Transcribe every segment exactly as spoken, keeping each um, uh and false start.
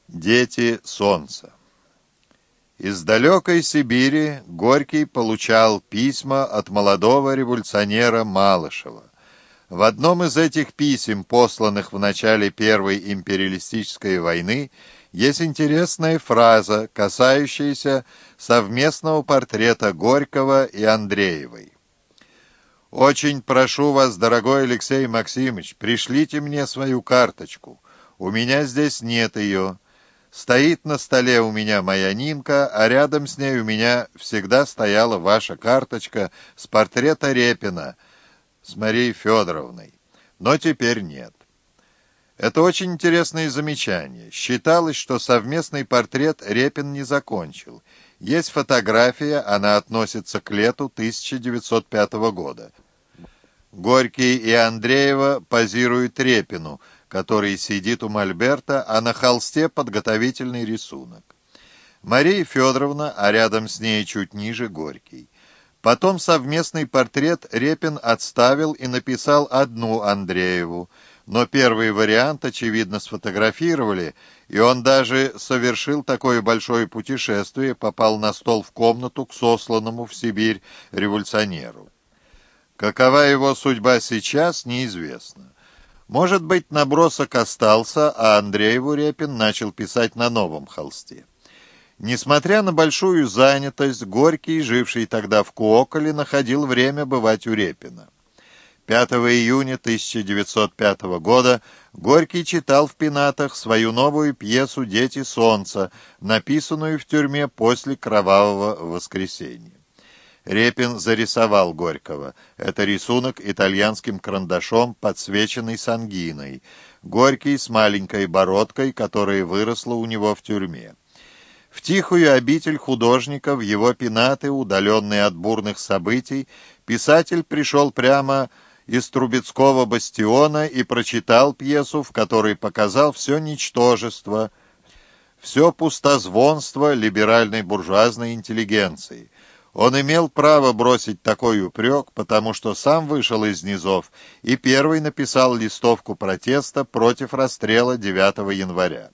Дети солнца. Из далекой Сибири Горький получал письма от молодого революционера Малышева. В одном из этих писем, посланных в начале Первой империалистической войны, есть интересная фраза, касающаяся совместного портрета Горького и Андреевой. «Очень прошу вас, дорогой Алексей Максимович, пришлите мне свою карточку. У меня здесь нет ее. Стоит на столе у меня моя Нинка, а рядом с ней у меня всегда стояла ваша карточка с портрета Репина с Марией Федоровной. Но теперь нет». Это очень интересное замечание. Считалось, что совместный портрет Репин не закончил. Есть фотография, она относится к лету тысяча девятьсот пятого года. Горький и Андреева позируют Репину, который сидит у мольберта, а на холсте подготовительный рисунок. Мария Федоровна, а рядом с ней чуть ниже Горький. Потом совместный портрет Репин отставил и написал одну Андрееву, но первый вариант, очевидно, сфотографировали, и он даже совершил такое большое путешествие, попал на стол в комнату к сосланному в Сибирь революционеру. Какова его судьба сейчас, неизвестно. Может быть, набросок остался, а Андрееву Репин начал писать на новом холсте. Несмотря на большую занятость, Горький, живший тогда в Куоколе, находил время бывать у Репина. пятого июня тысяча девятьсот пятого года Горький читал в пенатах свою новую пьесу «Дети солнца», написанную в тюрьме после Кровавого воскресенья. Репин зарисовал Горького. Это рисунок итальянским карандашом, подсвеченный сангиной. Горький с маленькой бородкой, которая выросла у него в тюрьме. В тихую обитель художника, в его пенаты, удаленные от бурных событий, писатель пришел прямо из Трубецкого бастиона и прочитал пьесу, в которой показал все ничтожество, все пустозвонство либеральной буржуазной интеллигенции. Он имел право бросить такой упрек, потому что сам вышел из низов и первый написал листовку протеста против расстрела девятого января.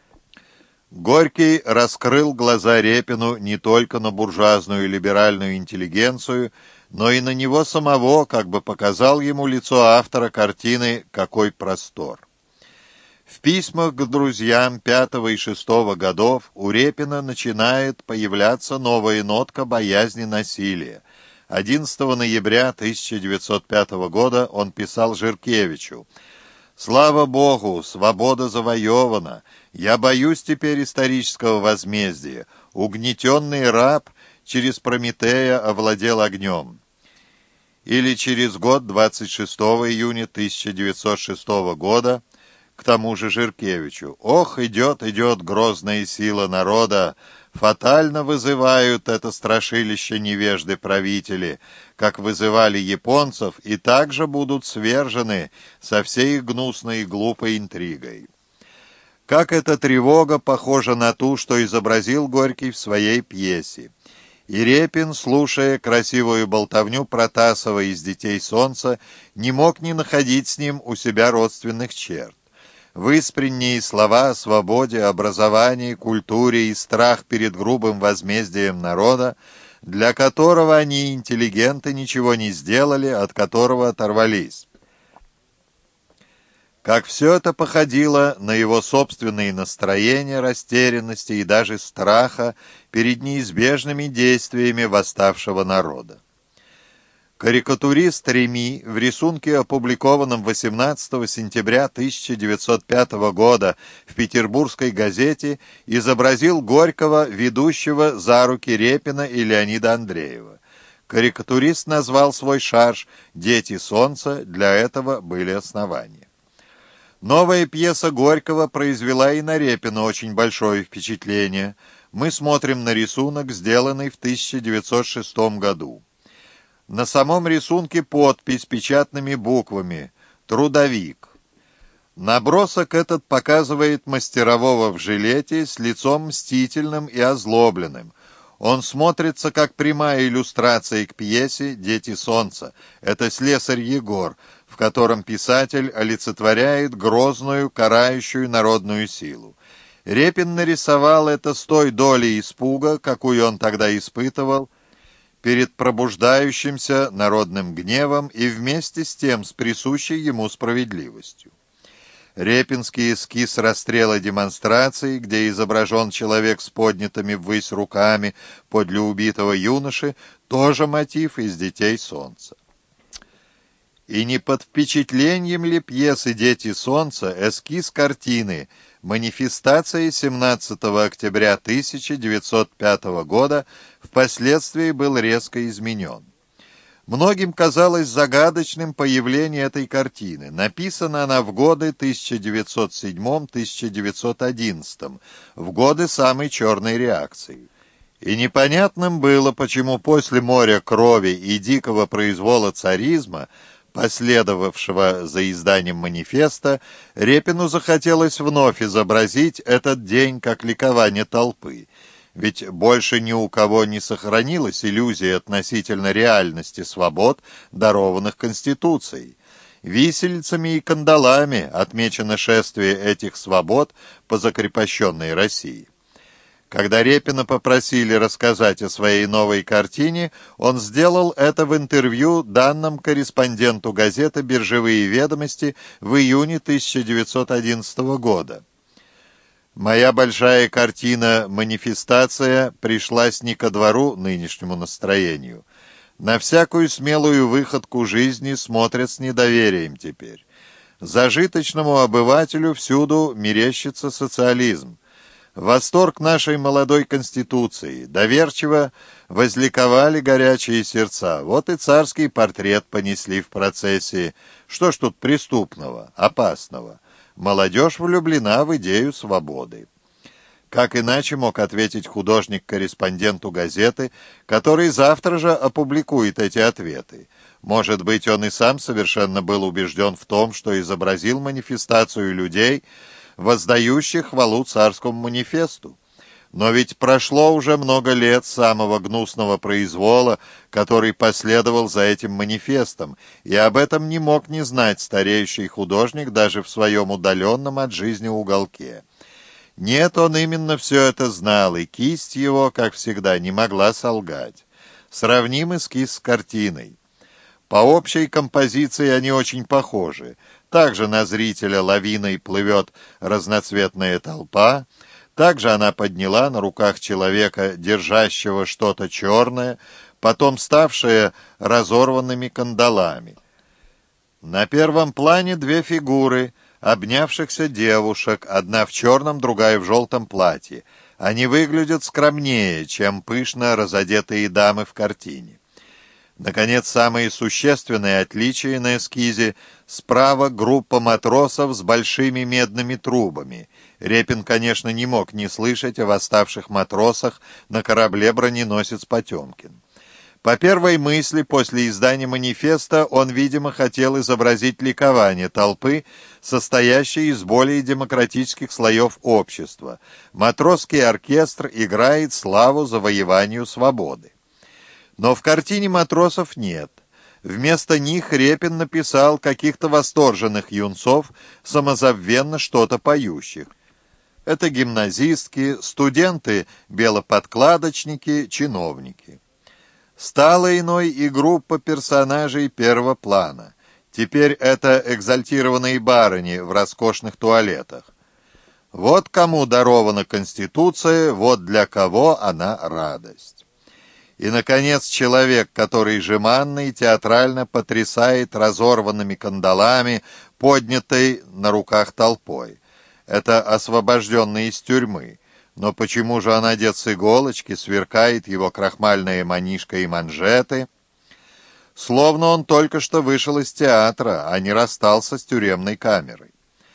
Горький раскрыл глаза Репину не только на буржуазную и либеральную интеллигенцию, но и на него самого, как бы показал ему лицо автора картины «Какой простор». В письмах к друзьям пятого и шестого годов у Репина начинает появляться новая нотка боязни насилия. одиннадцатого ноября тысяча девятьсот пятого года он писал Жиркевичу: «Слава Богу, свобода завоевана. Я боюсь теперь исторического возмездия. Угнетенный раб через Прометея овладел огнем». Или через год, двадцать шестого июня тысяча девятьсот шестого года, к тому же Жиркевичу: «Ох, идет, идет грозная сила народа, фатально вызывают это страшилище невежды правители, как вызывали японцев, и также будут свержены со всей их гнусной и глупой интригой». Как эта тревога похожа на ту, что изобразил Горький в своей пьесе. И Репин, слушая красивую болтовню Протасова из «Детей солнца», не мог не находить с ним у себя родственных черт. Выспренние слова о свободе, образовании, культуре и страх перед грубым возмездием народа, для которого они, интеллигенты, ничего не сделали, от которого оторвались. Как все это походило на его собственные настроения растерянности и даже страха перед неизбежными действиями восставшего народа. Карикатурист Реми в рисунке, опубликованном восемнадцатого сентября тысяча девятьсот пятого года в Петербургской газете, изобразил Горького, ведущего за руки Репина и Леонида Андреева. Карикатурист назвал свой шарж «Дети солнца», для этого были основания. Новая пьеса Горького произвела и на Репина очень большое впечатление. Мы смотрим на рисунок, сделанный в тысяча девятьсот шестом году. На самом рисунке подпись печатными буквами «Трудовик». Набросок этот показывает мастерового в жилете с лицом мстительным и озлобленным. Он смотрится как прямая иллюстрация к пьесе «Дети солнца». Это слесарь Егор, в котором писатель олицетворяет грозную, карающую народную силу. Репин нарисовал это с той долей испуга, какую он тогда испытывал, перед пробуждающимся народным гневом и вместе с тем с присущей ему справедливостью. Репинский эскиз расстрела демонстрации, где изображен человек с поднятыми ввысь руками подле убитого юноши, тоже мотив из «Детей солнца». И не под впечатлением ли пьесы «Дети солнца» эскиз картины «Манифестация» семнадцатого октября тысяча девятьсот пятого года впоследствии был резко изменен. Многим казалось загадочным появление этой картины. Написана она в годы тысяча девятьсот седьмом — тысяча девятьсот одиннадцатом, в годы самой черной реакции. И непонятным было, почему после моря крови и дикого произвола царизма, последовавшего за изданием манифеста, Репину захотелось вновь изобразить этот день как ликование толпы. Ведь больше ни у кого не сохранилась иллюзия относительно реальности свобод, дарованных Конституцией. Виселицами и кандалами отмечено шествие этих свобод по закрепощенной России. Когда Репина попросили рассказать о своей новой картине, он сделал это в интервью, данном корреспонденту газеты «Биржевые ведомости» в июне тысяча девятьсот одиннадцатого года. «Моя большая картина «Манифестация» пришлась не ко двору нынешнему настроению. На всякую смелую выходку жизни смотрят с недоверием теперь. Зажиточному обывателю всюду мерещится социализм. Восторг нашей молодой Конституции, доверчиво возликовали горячие сердца. Вот и царский портрет понесли в процессии. Что ж тут преступного, опасного? Молодежь влюблена в идею свободы». Как иначе мог ответить художник корреспонденту газеты, который завтра же опубликует эти ответы? Может быть, он и сам совершенно был убежден в том, что изобразил манифестацию людей, воздающих хвалу царскому манифесту. Но ведь прошло уже много лет самого гнусного произвола, который последовал за этим манифестом, и об этом не мог не знать старейший художник даже в своем удаленном от жизни уголке. Нет, он именно все это знал, и кисть его, как всегда, не могла солгать. Сравним эскиз с картиной. По общей композиции они очень похожи. Также на зрителя лавиной плывет разноцветная толпа, также она подняла на руках человека, держащего что-то черное, потом ставшее разорванными кандалами. На первом плане две фигуры обнявшихся девушек, одна в черном, другая в желтом платье. Они выглядят скромнее, чем пышно разодетые дамы в картине. Наконец, самые существенные отличия на эскизе: справа группа матросов с большими медными трубами. Репин, конечно, не мог не слышать о восставших матросах на корабле «Броненосец Потемкин». По первой мысли, после издания манифеста, он, видимо, хотел изобразить ликование толпы, состоящей из более демократических слоев общества. Матросский оркестр играет славу завоеванию свободы. Но в картине матросов нет. Вместо них Репин написал каких-то восторженных юнцов, самозабвенно что-то поющих. Это гимназистки, студенты, белоподкладочники, чиновники. Стала иной и группа персонажей первого плана. Теперь это экзальтированные барыни в роскошных туалетах. Вот кому дарована Конституция, вот для кого она радость. И, наконец, человек, который жеманно и театрально потрясает разорванными кандалами, поднятой на руках толпой. Это освобожденный из тюрьмы. Но почему же он одет с иголочки, сверкает его крахмальная манишка и манжеты? Словно он только что вышел из театра, а не расстался с тюремной камерой.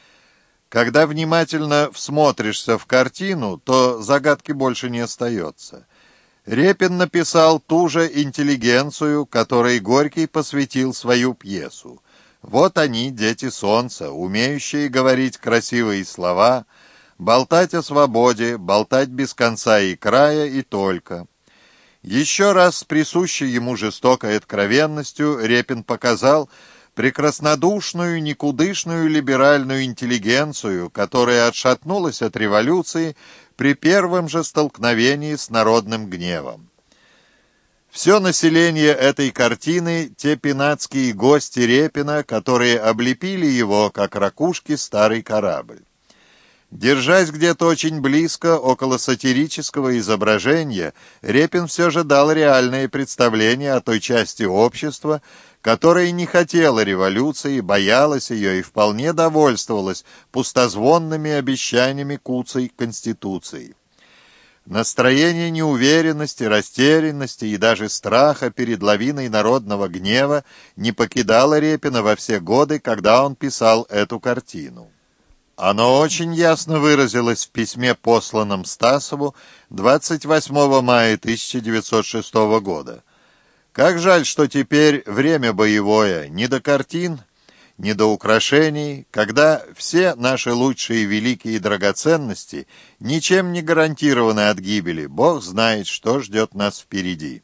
Когда внимательно всмотришься в картину, то загадки больше не остается. Репин написал ту же интеллигенцию, которой Горький посвятил свою пьесу. Вот они, дети солнца, умеющие говорить красивые слова, болтать о свободе, болтать без конца и края и только. Еще раз с присущей ему жестокой откровенностью Репин показал, прекраснодушную, никудышную либеральную интеллигенцию, которая отшатнулась от революции при первом же столкновении с народным гневом. Все население этой картины — те пенатские гости Репина, которые облепили его, как ракушки, старый корабль. Держась где-то очень близко, около сатирического изображения, Репин все же дал реальное представление о той части общества, которая не хотела революции, боялась ее и вполне довольствовалась пустозвонными обещаниями куцей Конституции. Настроение неуверенности, растерянности и даже страха перед лавиной народного гнева не покидало Репина во все годы, когда он писал эту картину. Оно очень ясно выразилось в письме, посланном Стасову двадцать восьмого мая тысяча девятьсот шестого года. Как жаль, что теперь время боевое, не до картин, не до украшений, когда все наши лучшие великие драгоценности ничем не гарантированы от гибели. Бог знает, что ждет нас впереди.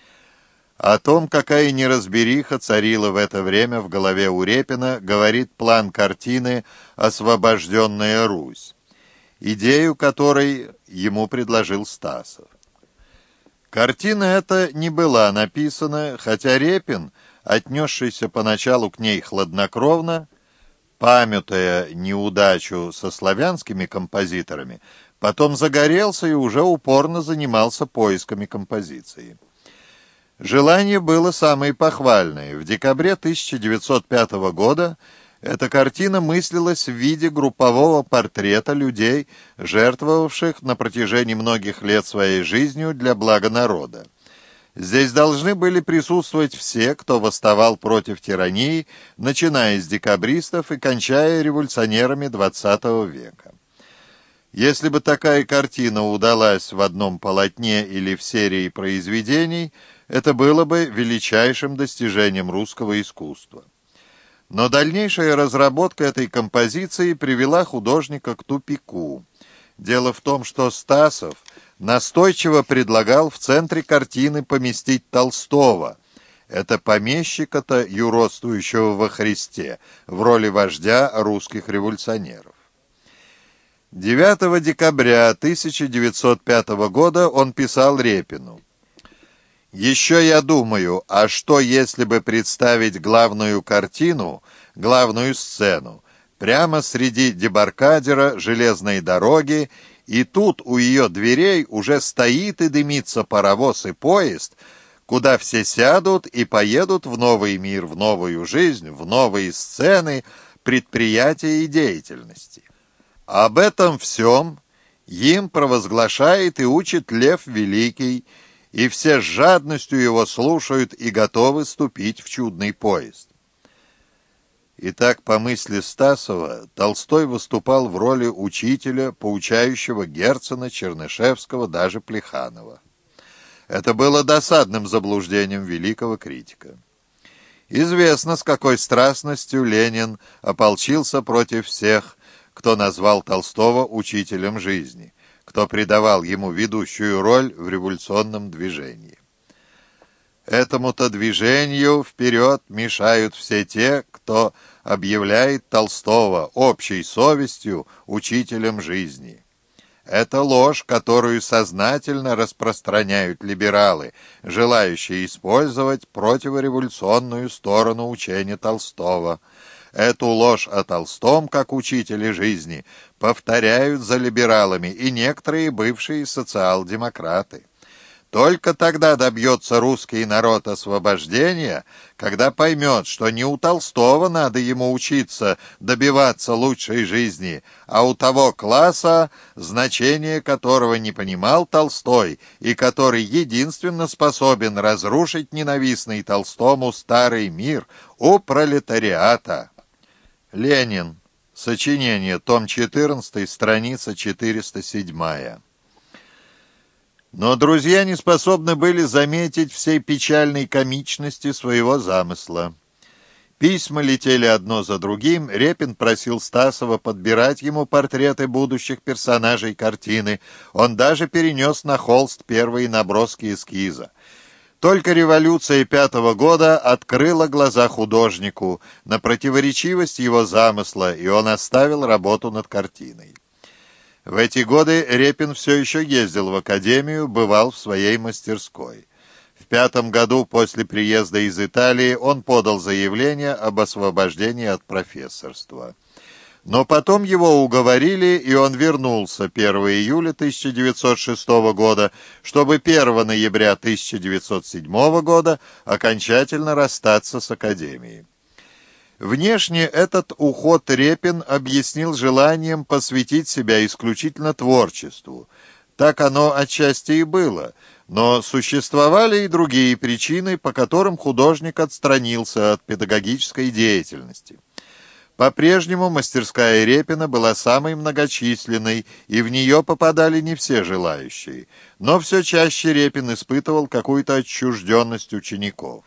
О том, какая неразбериха царила в это время в голове у Репина, говорит план картины «Освобожденная Русь», идею которой ему предложил Стасов. Картина эта не была написана, хотя Репин, отнесшийся поначалу к ней хладнокровно, памятуя неудачу со славянскими композиторами, потом загорелся и уже упорно занимался поисками композиции. Желание было самое похвальное. В декабре тысяча девятьсот пятого года эта картина мыслилась в виде группового портрета людей, жертвовавших на протяжении многих лет своей жизнью для блага народа. Здесь должны были присутствовать все, кто восставал против тирании, начиная с декабристов и кончая революционерами двадцатого века. Если бы такая картина удалась в одном полотне или в серии произведений, это было бы величайшим достижением русского искусства. Но дальнейшая разработка этой композиции привела художника к тупику. Дело в том, что Стасов настойчиво предлагал в центре картины поместить Толстого, это помещика-то юродствующего во Христе, в роли вождя русских революционеров. девятого декабря тысяча девятьсот пятого года он писал Репину: «Еще я думаю, а что если бы представить главную картину, главную сцену, прямо среди дебаркадера железной дороги, и тут у ее дверей уже стоит и дымится паровоз и поезд, куда все сядут и поедут в новый мир, в новую жизнь, в новые сцены, предприятия и деятельности. Об этом всем им провозглашает и учит Лев Великий, и все с жадностью его слушают и готовы ступить в чудный поезд». Итак, по мысли Стасова, Толстой выступал в роли учителя, поучающего Герцена, Чернышевского, даже Плеханова. Это было досадным заблуждением великого критика. Известно, с какой страстностью Ленин ополчился против всех, кто назвал Толстого учителем жизни, кто придавал ему ведущую роль в революционном движении. Этому-то движению вперед мешают все те, кто объявляет Толстого общей совестью учителем жизни. Это ложь, которую сознательно распространяют либералы, желающие использовать противореволюционную сторону учения Толстого. Эту ложь о Толстом, как учителе жизни, повторяют за либералами и некоторые бывшие социал-демократы. Только тогда добьется русский народ освобождения, когда поймет, что не у Толстого надо ему учиться добиваться лучшей жизни, а у того класса, значение которого не понимал Толстой и который единственно способен разрушить ненавистный Толстому старый мир, у пролетариата. Ленин. Сочинение. Том четырнадцатый. Страница четыреста семь. Но друзья не способны были заметить всей печальной комичности своего замысла. Письма летели одно за другим, Репин просил Стасова подбирать ему портреты будущих персонажей картины, он даже перенес на холст первые наброски эскиза. Только революция пятого года открыла глаза художнику на противоречивость его замысла, и он оставил работу над картиной. В эти годы Репин все еще ездил в академию, бывал в своей мастерской. В пятом году после приезда из Италии он подал заявление об освобождении от профессорства. Но потом его уговорили, и он вернулся первого июля тысяча девятьсот шестого года, чтобы первого ноября тысяча девятьсот седьмого года окончательно расстаться с академией. Внешне этот уход Репин объяснил желанием посвятить себя исключительно творчеству. Так оно отчасти и было, но существовали и другие причины, по которым художник отстранился от педагогической деятельности. По-прежнему мастерская Репина была самой многочисленной, и в нее попадали не все желающие, но все чаще Репин испытывал какую-то отчужденность учеников.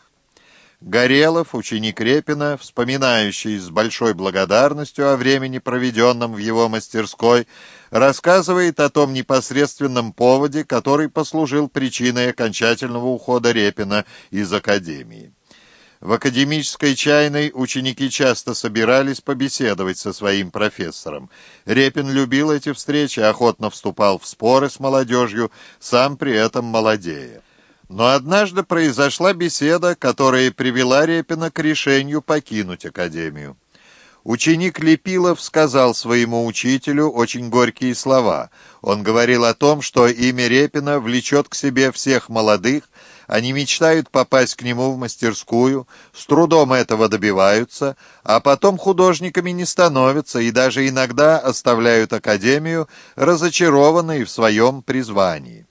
Горелов, ученик Репина, вспоминающий с большой благодарностью о времени, проведенном в его мастерской, рассказывает о том непосредственном поводе, который послужил причиной окончательного ухода Репина из академии. В академической чайной ученики часто собирались побеседовать со своим профессором. Репин любил эти встречи, охотно вступал в споры с молодежью, сам при этом молодея. Но однажды произошла беседа, которая привела Репина к решению покинуть академию. Ученик Лепилов сказал своему учителю очень горькие слова. Он говорил о том, что имя Репина влечет к себе всех молодых, они мечтают попасть к нему в мастерскую, с трудом этого добиваются, а потом художниками не становятся и даже иногда оставляют академию, разочарованные в своем призвании.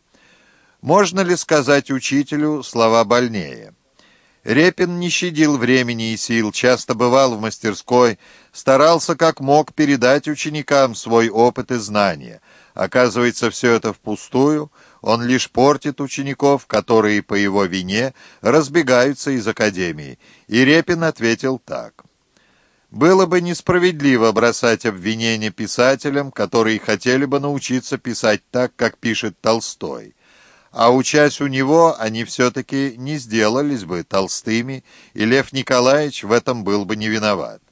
Можно ли сказать учителю слова больнее? Репин не щадил времени и сил, часто бывал в мастерской, старался как мог передать ученикам свой опыт и знания. Оказывается, все это впустую, он лишь портит учеников, которые по его вине разбегаются из академии. И Репин ответил так. Было бы несправедливо бросать обвинения писателям, которые хотели бы научиться писать так, как пишет Толстой. А учась у него, они все-таки не сделались бы толстыми, и Лев Николаевич в этом был бы не виноват.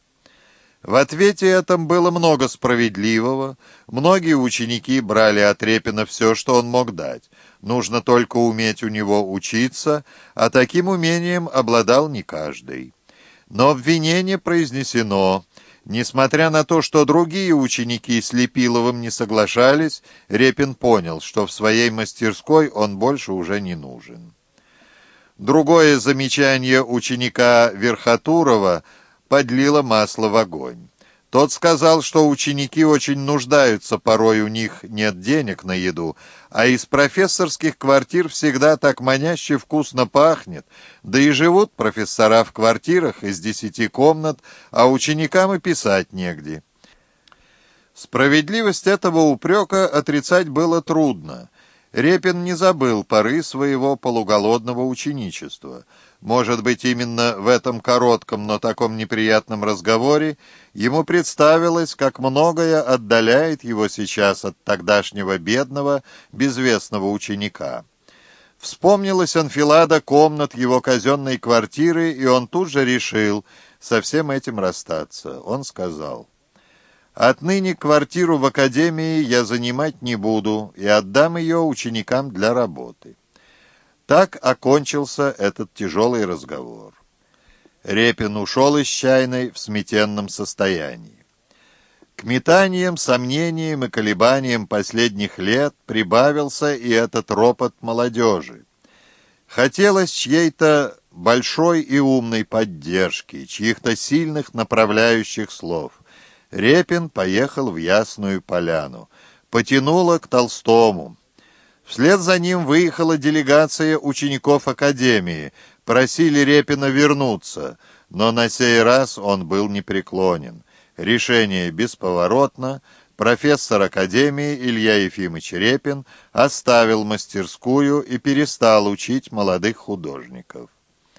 В ответе этом было много справедливого. Многие ученики брали от Репина все, что он мог дать. Нужно только уметь у него учиться, а таким умением обладал не каждый. Но обвинение произнесено. Несмотря на то, что другие ученики с Лепиловым не соглашались, Репин понял, что в своей мастерской он больше уже не нужен. Другое замечание ученика Верхотурова подлило масло в огонь. Тот сказал, что ученики очень нуждаются, порой у них нет денег на еду, а из профессорских квартир всегда так маняще вкусно пахнет, да и живут профессора в квартирах из десяти комнат, а ученикам и писать негде. Справедливость этого упрека отрицать было трудно. Репин не забыл поры своего полуголодного ученичества. Может быть, именно в этом коротком, но таком неприятном разговоре ему представилось, как многое отдаляет его сейчас от тогдашнего бедного, безвестного ученика. Вспомнилась анфилада комнат его казенной квартиры, и он тут же решил со всем этим расстаться. Он сказал: «Отныне квартиру в академии я занимать не буду и отдам ее ученикам для работы». Так окончился этот тяжелый разговор. Репин ушел из чайной в сметенном состоянии. К метаниям, сомнениям и колебаниям последних лет прибавился и этот ропот молодежи. Хотелось чьей-то большой и умной поддержки, чьих-то сильных направляющих слов. Репин поехал в Ясную Поляну. Потянуло к Толстому. Вслед за ним выехала делегация учеников академии. Просили Репина вернуться, но на сей раз он был непреклонен. Решение бесповоротно. Профессор академии Илья Ефимович Репин оставил мастерскую и перестал учить молодых художников.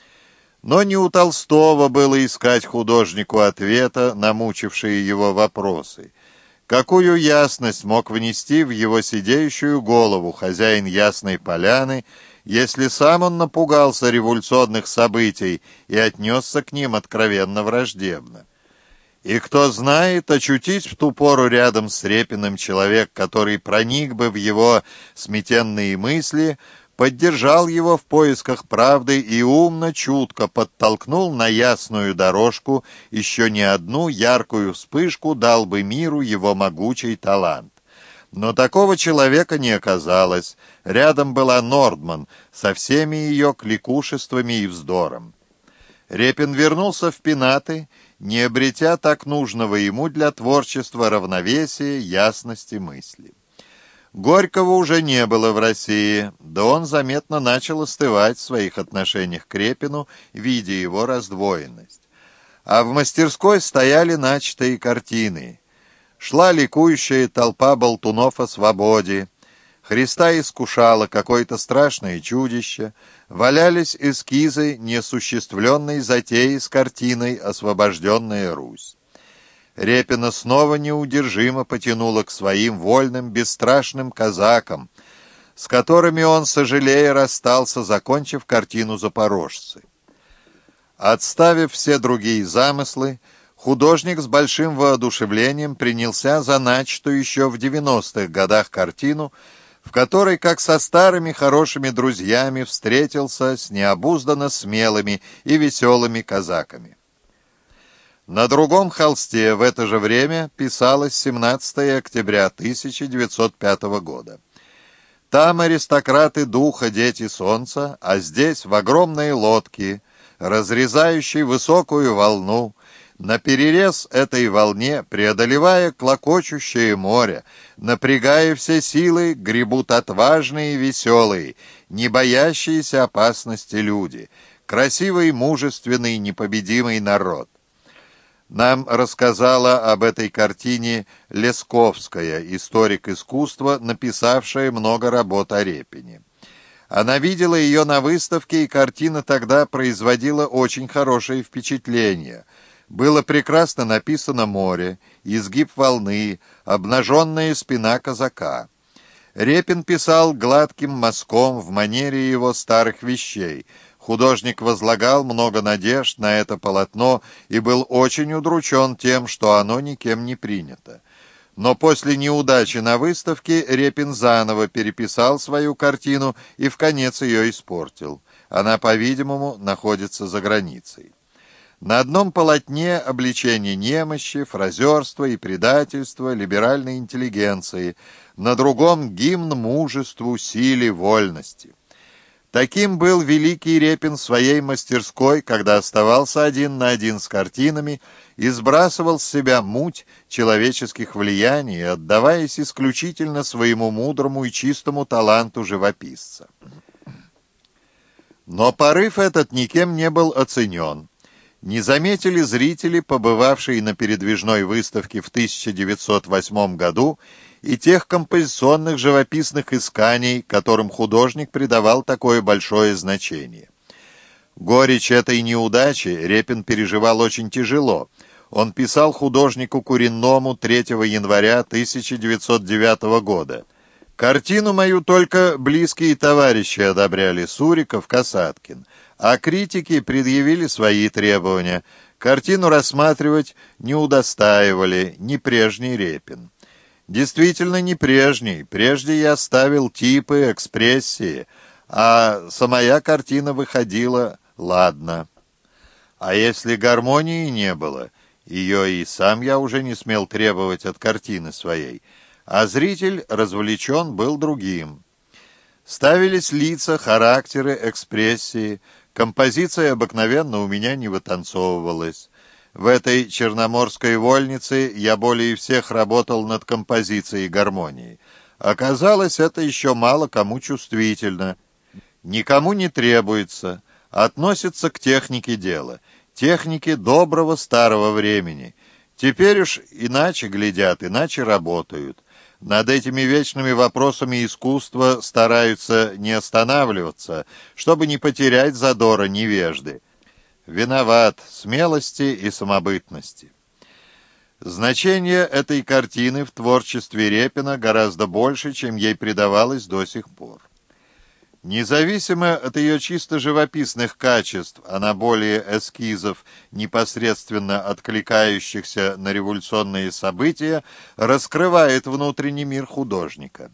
Но не у Толстого было искать художнику ответа на мучившие его вопросы. Какую ясность мог внести в его сидеющую голову хозяин Ясной Поляны, если сам он напугался революционных событий и отнесся к ним откровенно враждебно? И кто знает, очутись в ту пору рядом с Репиным человек, который проник бы в его сметенные мысли, поддержал его в поисках правды и умно, чутко подтолкнул на ясную дорожку, еще не одну яркую вспышку дал бы миру его могучий талант. Но такого человека не оказалось. Рядом была Нордман со всеми ее кликушествами и вздором. Репин вернулся в пенаты, не обретя так нужного ему для творчества равновесия, ясности мысли. Горького уже не было в России, да он заметно начал остывать в своих отношениях к Репину, видя его раздвоенность. А в мастерской стояли начатые картины. Шла ликующая толпа болтунов о свободе. Христа искушало какое-то страшное чудище, валялись эскизы неосуществленной затеи с картиной «Освобожденная Русь». Репина снова неудержимо потянуло к своим вольным, бесстрашным казакам, с которыми он, сожалея, расстался, закончив картину «Запорожцы». Отставив все другие замыслы, художник с большим воодушевлением принялся за начатую еще в девяностых годах картину, в которой, как со старыми хорошими друзьями, встретился с необузданно смелыми и веселыми казаками. На другом холсте в это же время писалось семнадцатое октября тысяча девятьсот пятого года. Там аристократы духа, дети солнца, а здесь в огромной лодке, разрезающей высокую волну, наперерез этой волне, преодолевая клокочущее море, напрягая все силы, гребут отважные и веселые, не боящиеся опасности люди, красивый, мужественный, непобедимый народ. Нам рассказала об этой картине Лесковская, историк искусства, написавшая много работ о Репине. Она видела ее на выставке, и картина тогда производила очень хорошее впечатление. Было прекрасно написано море, изгиб волны, обнаженная спина казака. Репин писал гладким мазком в манере его старых вещей. Художник возлагал много надежд на это полотно и был очень удручен тем, что оно никем не принято. Но после неудачи на выставке Репин заново переписал свою картину и вконец ее испортил. Она, по-видимому, находится за границей. На одном полотне обличение немощи, фразерства и предательства либеральной интеллигенции, на другом гимн мужеству, силе, вольности. Таким был великий Репин в своей мастерской, когда оставался один на один с картинами и сбрасывал с себя муть человеческих влияний, отдаваясь исключительно своему мудрому и чистому таланту живописца. Но порыв этот никем не был оценен. Не заметили зрители, побывавшие на передвижной выставке в тысяча девятьсот восьмом году, и тех композиционных живописных исканий, которым художник придавал такое большое значение. Горечь этой неудачи Репин переживал очень тяжело. Он писал художнику Куренному третьего января тысяча девятьсот девятого года. «Картину мою только близкие товарищи одобряли, Суриков, Касаткин, а критики предъявили свои требования. Картину рассматривать не удостаивали, не прежний Репин». Действительно не прежний. Прежде я ставил типы, экспрессии, а самая картина выходила ладно. А если гармонии не было, ее и сам я уже не смел требовать от картины своей, а зритель развлечен был другим. Ставились лица, характеры, экспрессии, композиция обыкновенно у меня не вытанцовывалась. В этой черноморской вольнице я более всех работал над композицией гармонии. Оказалось, это еще мало кому чувствительно. Никому не требуется. Относится к технике дела. Технике доброго старого времени. Теперь уж иначе глядят, иначе работают. Над этими вечными вопросами искусства стараются не останавливаться, чтобы не потерять задора невежды. Виноват, смелости и самобытности. Значение этой картины в творчестве Репина гораздо больше, чем ей придавалось до сих пор. Независимо от ее чисто живописных качеств, она более эскизов, непосредственно откликающихся на революционные события, раскрывает внутренний мир художника.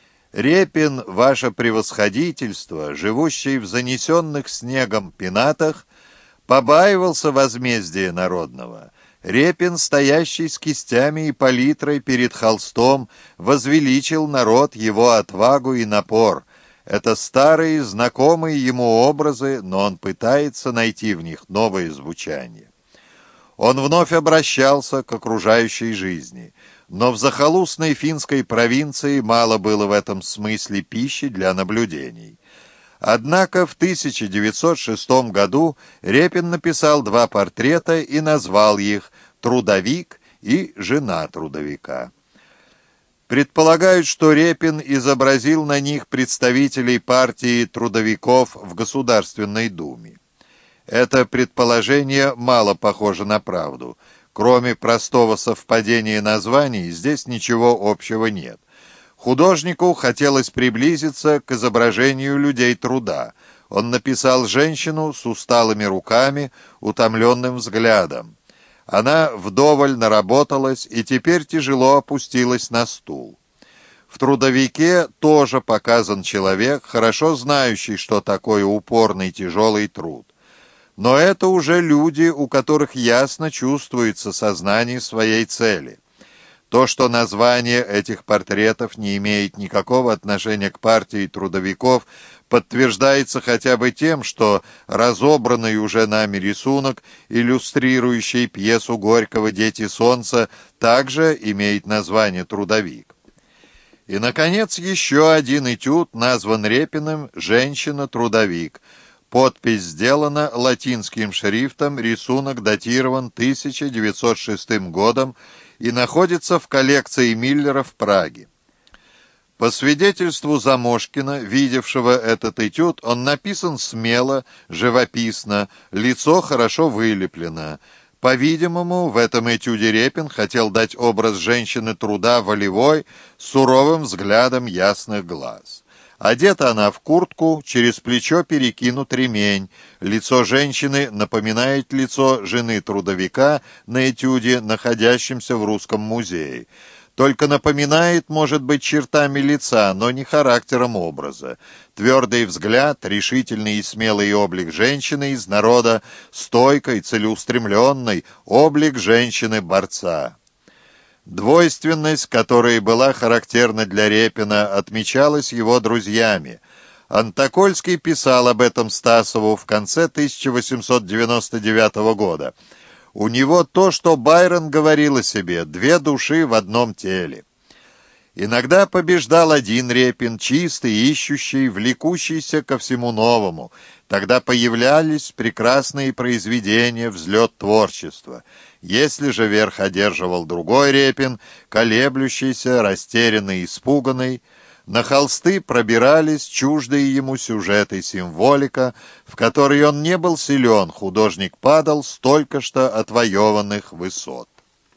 Репин, ваше превосходительство, живущий в занесенных снегом пенатах, побаивался возмездия народного. Репин, стоящий с кистями и палитрой перед холстом, возвеличил народ, его отвагу и напор. Это старые, знакомые ему образы, но он пытается найти в них новое звучание. Он вновь обращался к окружающей жизни, но в захолустной финской провинции мало было в этом смысле пищи для наблюдений. Однако в тысяча девятьсот шестом году Репин написал два портрета и назвал их «Трудовик» и «Жена трудовика». Предполагают, что Репин изобразил на них представителей партии трудовиков в Государственной Думе. Это предположение мало похоже на правду. Кроме простого совпадения названий, здесь ничего общего нет. Художнику хотелось приблизиться к изображению людей труда. Он написал женщину с усталыми руками, утомленным взглядом. Она вдоволь наработалась и теперь тяжело опустилась на стул. В «Трудовике» тоже показан человек, хорошо знающий, что такое упорный тяжелый труд. Но это уже люди, у которых ясно чувствуется сознание своей цели. То, что название этих портретов не имеет никакого отношения к партии трудовиков, подтверждается хотя бы тем, что разобранный уже нами рисунок, иллюстрирующий пьесу Горького «Дети солнца», также имеет название «Трудовик». И, наконец, еще один этюд назван Репиным «Женщина-трудовик». Подпись сделана латинским шрифтом, рисунок датирован тысяча девятьсот шестым годом и находится в коллекции Миллера в Праге. По свидетельству Замошкина, видевшего этот этюд, он написан смело, живописно, лицо хорошо вылеплено. По-видимому, в этом этюде Репин хотел дать образ женщины труда волевой, с суровым взглядом ясных глаз. Одета она в куртку, через плечо перекинут ремень. Лицо женщины напоминает лицо жены трудовика на этюде, находящемся в Русском музее. Только напоминает, может быть, чертами лица, но не характером образа. Твердый взгляд, решительный и смелый облик женщины из народа, стойкой, целеустремленной, облик женщины-борца. Двойственность, которая была характерна для Репина, отмечалась его друзьями. Антокольский писал об этом Стасову в конце тысяча восемьсот девяносто девятого года. У него то, что Байрон говорил о себе, две души в одном теле. Иногда побеждал один Репин, чистый, ищущий, влекущийся ко всему новому. Тогда появлялись прекрасные произведения, взлет творчества. Если же верх одерживал другой Репин, колеблющийся, растерянный, испуганный, на холсты пробирались чуждые ему сюжеты, символика, в которой он не был силен, художник падал с только что отвоеванных высот.